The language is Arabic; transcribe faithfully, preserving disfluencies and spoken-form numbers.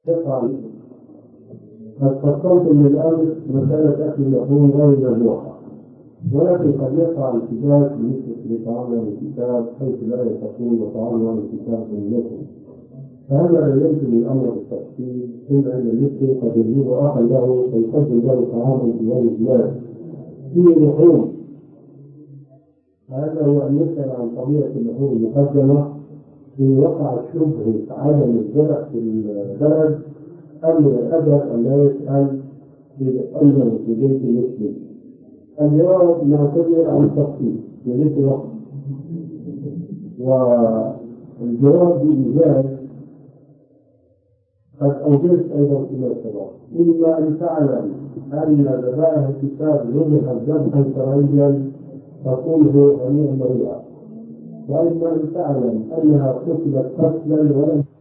يفعل. قد فصلت من الأمر مسألة أكل اللحوم غير ممنوعة، ولكن قد يقع الكتاب بالنسبة لطعام الكتاب حيث لا يكون وطعام الكتاب من لحم، فهذا بينت الأمر بالتفصيل. ثم أن المسلم قد يجيب أخا له فيقدم له طعاما في غير البلاد فيه لحوم، هذا هو أن يسأل عن طبيعة اللحوم المقدمة في وقع الشبه عدم الزرع في البلد، أم الأدب أن لا يسأل في أيضا في بيت المسلم. الجواب يعتبر عن التفصيل في بيت الوقت، والجواب بإجابة قد أوجدت أيضا في الصلاة. إما أن تعلم أن ذبائح الكتاب ذبحت ذبحا شرعيا تقوله غنيا مريئا، وإما أن تعلم أنها قتلت قتلا ولم